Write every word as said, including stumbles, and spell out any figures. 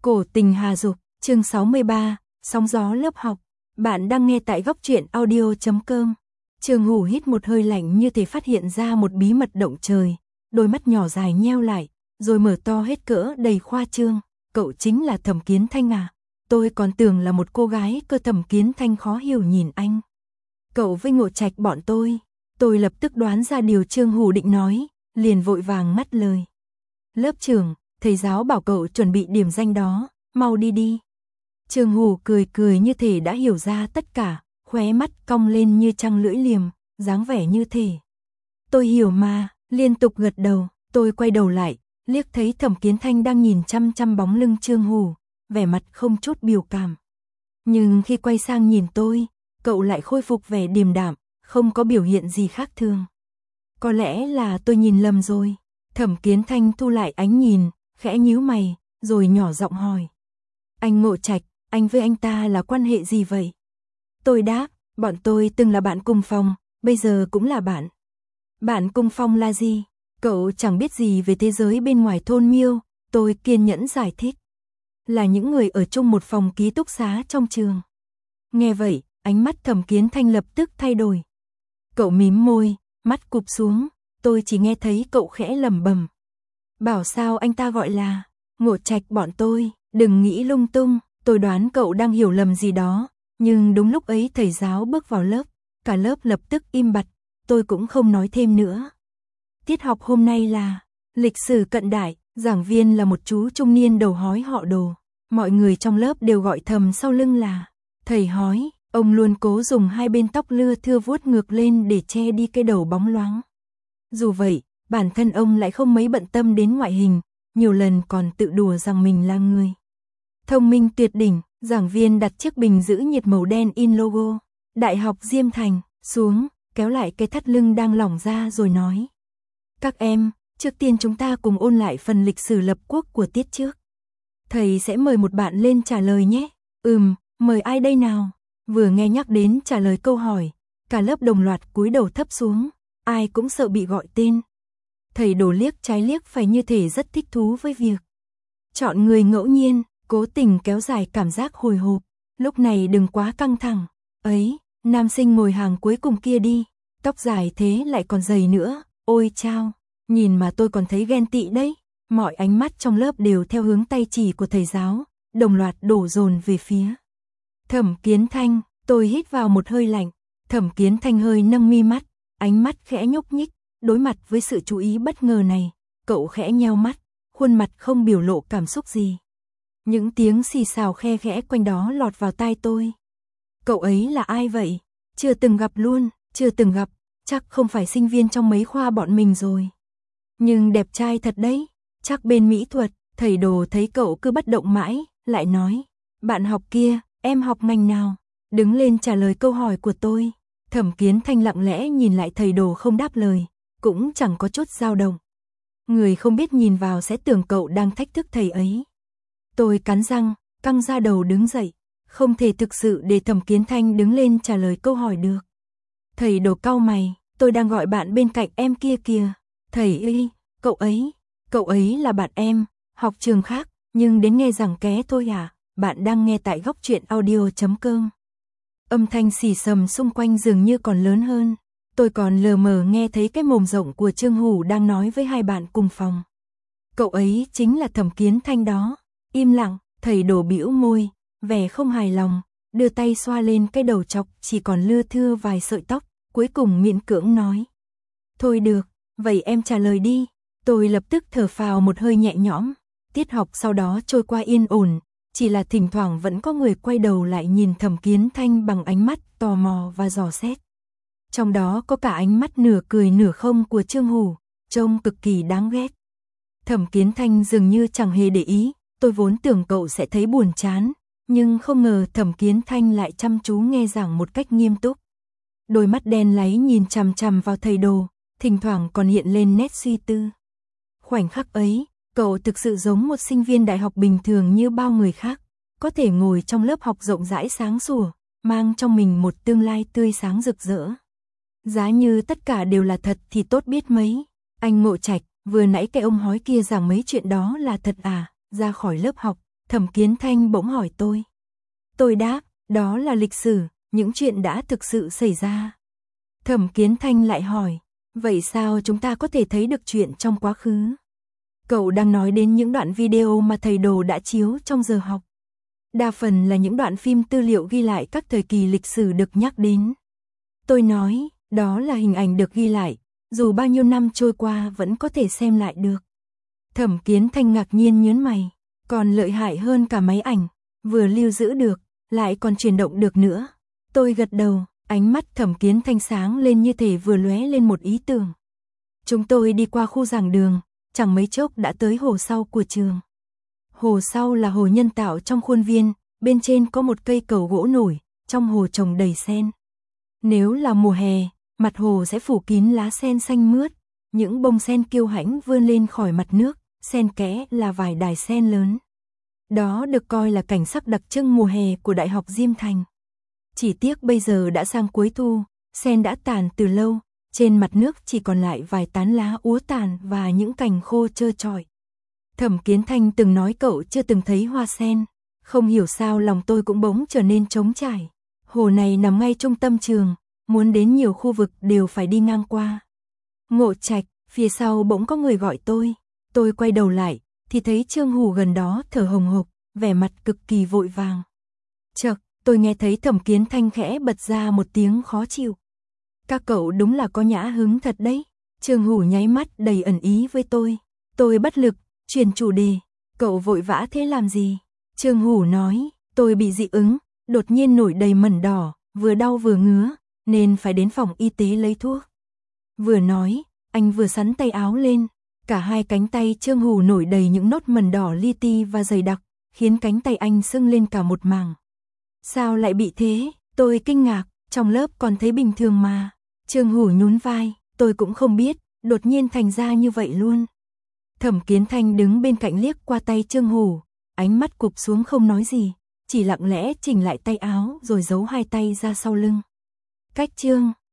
Cổ tình hà dục, chương sáu mươi ba, sóng gió lớp học. Bạn đang nghe tại góc truyện audio chấm com. Trương Hủ hít một hơi lạnh như thể phát hiện ra một bí mật động trời, đôi mắt nhỏ dài nheo lại, rồi mở to hết cỡ đầy khoa trương. Cậu chính là Thẩm Kiến Thanh à? Tôi còn tưởng là một cô gái cơ. Thẩm Kiến Thanh khó hiểu nhìn anh. Cậu với Ngộ Trạch bọn tôi. Tôi lập tức đoán ra điều Trương Hủ định nói, liền vội vàng ngắt lời. Lớp trưởng, thầy giáo bảo cậu chuẩn bị điểm danh đó, mau đi đi. Trương Hủ cười cười như thể đã hiểu ra tất cả, khóe mắt cong lên như trăng lưỡi liềm, dáng vẻ như thể. Tôi hiểu mà, liên tục gật đầu. Tôi quay đầu lại, liếc thấy Thẩm Kiến Thanh đang nhìn chăm chăm bóng lưng Trương Hủ, vẻ mặt không chút biểu cảm. Nhưng khi quay sang nhìn tôi, cậu lại khôi phục vẻ điềm đạm, không có biểu hiện gì khác thường. Có lẽ là tôi nhìn lầm rồi. Thẩm Kiến Thanh thu lại ánh nhìn, khẽ nhíu mày, rồi nhỏ giọng hỏi. Anh Ngộ Trạch, anh với anh ta là quan hệ gì vậy? Tôi đáp, bọn tôi từng là bạn cùng phòng, bây giờ cũng là bạn. Bạn cùng phòng là gì? Cậu chẳng biết gì về thế giới bên ngoài thôn Miêu, tôi kiên nhẫn giải thích. Là những người ở chung một phòng ký túc xá trong trường. Nghe vậy, ánh mắt Thẩm Kiến Thanh lập tức thay đổi. Cậu mím môi, mắt cụp xuống, tôi chỉ nghe thấy cậu khẽ lẩm bẩm. Bảo sao anh ta gọi là Ngộ Trạch bọn tôi, đừng nghĩ lung tung, tôi đoán cậu đang hiểu lầm gì đó, nhưng đúng lúc ấy thầy giáo bước vào lớp, cả lớp lập tức im bặt, tôi cũng không nói thêm nữa. Tiết học hôm nay là lịch sử cận đại, giảng viên là một chú trung niên đầu hói họ Đồ, mọi người trong lớp đều gọi thầm sau lưng là thầy hói, ông luôn cố dùng hai bên tóc lưa thưa vuốt ngược lên để che đi cái đầu bóng loáng. Dù vậy, bản thân ông lại không mấy bận tâm đến ngoại hình, nhiều lần còn tự đùa rằng mình là người thông minh tuyệt đỉnh. Giảng viên đặt chiếc bình giữ nhiệt màu đen in logo Đại học Diêm Thành xuống, kéo lại cái thắt lưng đang lỏng ra rồi nói. Các em, trước tiên chúng ta cùng ôn lại phần lịch sử lập quốc của tiết trước. Thầy sẽ mời một bạn lên trả lời nhé. Ừm, mời ai đây nào? Vừa nghe nhắc đến trả lời câu hỏi, cả lớp đồng loạt cúi đầu thấp xuống, ai cũng sợ bị gọi tên. Thầy Đồ liếc trái liếc phải như thể rất thích thú với việc chọn người ngẫu nhiên, cố tình kéo dài cảm giác hồi hộp. Lúc này đừng quá căng thẳng. Ấy, nam sinh ngồi hàng cuối cùng kia đi, tóc dài thế lại còn dày nữa, ôi chao, nhìn mà tôi còn thấy ghen tị đấy. Mọi ánh mắt trong lớp đều theo hướng tay chỉ của thầy giáo, đồng loạt đổ dồn về phía Thẩm Kiến Thanh. Tôi hít vào một hơi lạnh. Thẩm Kiến Thanh hơi nâng mi mắt, ánh mắt khẽ nhúc nhích, đối mặt với sự chú ý bất ngờ này, cậu khẽ nheo mắt, khuôn mặt không biểu lộ cảm xúc gì. Những tiếng xì xào khe khẽ quanh đó lọt vào tai tôi. Cậu ấy là ai vậy? Chưa từng gặp luôn, chưa từng gặp, chắc không phải sinh viên trong mấy khoa bọn mình rồi. Nhưng đẹp trai thật đấy, chắc bên mỹ thuật. Thầy Đồ thấy cậu cứ bất động mãi, lại nói. Bạn học kia, em học ngành nào? Đứng lên trả lời câu hỏi của tôi. Thẩm Kiến Thanh lặng lẽ nhìn lại thầy Đồ không đáp lời, cũng chẳng có chút dao động. Người không biết nhìn vào sẽ tưởng cậu đang thách thức thầy ấy. Tôi cắn răng, căng ra đầu đứng dậy, không thể thực sự để Thẩm Kiến Thanh đứng lên trả lời câu hỏi được. Thầy Đồ cau mày, tôi đang gọi bạn bên cạnh em kia kìa. Thầy ơi, cậu ấy, cậu ấy là bạn em, học trường khác, nhưng đến nghe giảng ké thôi à. Bạn đang nghe tại góc truyện audio chấm com. Âm thanh xì xầm xung quanh dường như còn lớn hơn. Tôi còn lờ mờ nghe thấy cái mồm rộng của Trương Hủ đang nói với hai bạn cùng phòng. Cậu ấy chính là Thẩm Kiến Thanh đó. Im lặng, thầy Đồ bĩu môi, vẻ không hài lòng, đưa tay xoa lên cái đầu trọc chỉ còn lưa thưa vài sợi tóc, cuối cùng miễn cưỡng nói. Thôi được, vậy em trả lời đi. Tôi lập tức thở phào một hơi nhẹ nhõm. Tiết học sau đó trôi qua yên ổn, chỉ là thỉnh thoảng vẫn có người quay đầu lại nhìn Thẩm Kiến Thanh bằng ánh mắt tò mò và dò xét. Trong đó có cả ánh mắt nửa cười nửa không của Trương Hủ, trông cực kỳ đáng ghét. Thẩm Kiến Thanh dường như chẳng hề để ý, tôi vốn tưởng cậu sẽ thấy buồn chán, nhưng không ngờ Thẩm Kiến Thanh lại chăm chú nghe giảng một cách nghiêm túc. Đôi mắt đen láy nhìn chằm chằm vào thầy Đồ, thỉnh thoảng còn hiện lên nét suy tư. Khoảnh khắc ấy, cậu thực sự giống một sinh viên đại học bình thường như bao người khác, có thể ngồi trong lớp học rộng rãi sáng sủa, mang trong mình một tương lai tươi sáng rực rỡ. Giá như tất cả đều là thật thì tốt biết mấy. Anh Ngộ Trạch, vừa nãy cái ông hói kia giảng mấy chuyện đó là thật à? Ra khỏi lớp học, Thẩm Kiến Thanh bỗng hỏi tôi. Tôi đáp, đó là lịch sử, những chuyện đã thực sự xảy ra. Thẩm Kiến Thanh lại hỏi, vậy sao chúng ta có thể thấy được chuyện trong quá khứ? Cậu đang nói đến những đoạn video mà thầy Đồ đã chiếu trong giờ học. Đa phần là những đoạn phim tư liệu ghi lại các thời kỳ lịch sử được nhắc đến. Tôi nói, đó là hình ảnh được ghi lại, dù bao nhiêu năm trôi qua vẫn có thể xem lại được. Thẩm Kiến Thanh ngạc nhiên nhớn mày, còn lợi hại hơn cả máy ảnh, vừa lưu giữ được, lại còn chuyển động được nữa. Tôi gật đầu, ánh mắt Thẩm Kiến Thanh sáng lên như thể vừa lóe lên một ý tưởng. Chúng tôi đi qua khu giảng đường, chẳng mấy chốc đã tới hồ sau của trường. Hồ sau là hồ nhân tạo trong khuôn viên, bên trên có một cây cầu gỗ nổi, trong hồ trồng đầy sen. Nếu là mùa hè, mặt hồ sẽ phủ kín lá sen xanh mướt, những bông sen kiêu hãnh vươn lên khỏi mặt nước, xen kẽ là vài đài sen lớn. Đó được coi là cảnh sắc đặc trưng mùa hè của Đại học Diêm Thành. Chỉ tiếc bây giờ đã sang cuối thu, sen đã tàn từ lâu, trên mặt nước chỉ còn lại vài tán lá úa tàn và những cành khô trơ trọi. Thẩm Kiến Thanh từng nói cậu chưa từng thấy hoa sen, không hiểu sao lòng tôi cũng bỗng trở nên trống trải. Hồ này nằm ngay trung tâm trường, muốn đến nhiều khu vực đều phải đi ngang qua. Ngộ Trạch, phía sau bỗng có người gọi tôi. Tôi quay đầu lại, thì thấy Trương Hủ gần đó thở hồng hộc, vẻ mặt cực kỳ vội vàng. Chậc, tôi nghe thấy Thẩm Kiến Thanh khẽ bật ra một tiếng khó chịu. Các cậu đúng là có nhã hứng thật đấy. Trương Hủ nháy mắt đầy ẩn ý với tôi. Tôi bất lực, chuyển chủ đề. Cậu vội vã thế làm gì? Trương Hủ nói, tôi bị dị ứng, đột nhiên nổi đầy mẩn đỏ, vừa đau vừa ngứa, nên phải đến phòng y tế lấy thuốc. Vừa nói, anh vừa sắn tay áo lên. Cả hai cánh tay Trương Hủ nổi đầy những nốt mẩn đỏ li ti và dày đặc, khiến cánh tay anh sưng lên cả một mảng. Sao lại bị thế? Tôi kinh ngạc, trong lớp còn thấy bình thường mà. Trương Hủ nhún vai, tôi cũng không biết, đột nhiên thành ra như vậy luôn. Thẩm Kiến Thanh đứng bên cạnh liếc qua tay Trương Hủ, ánh mắt cụp xuống không nói gì, chỉ lặng lẽ chỉnh lại tay áo rồi giấu hai tay ra sau lưng. Cách Trương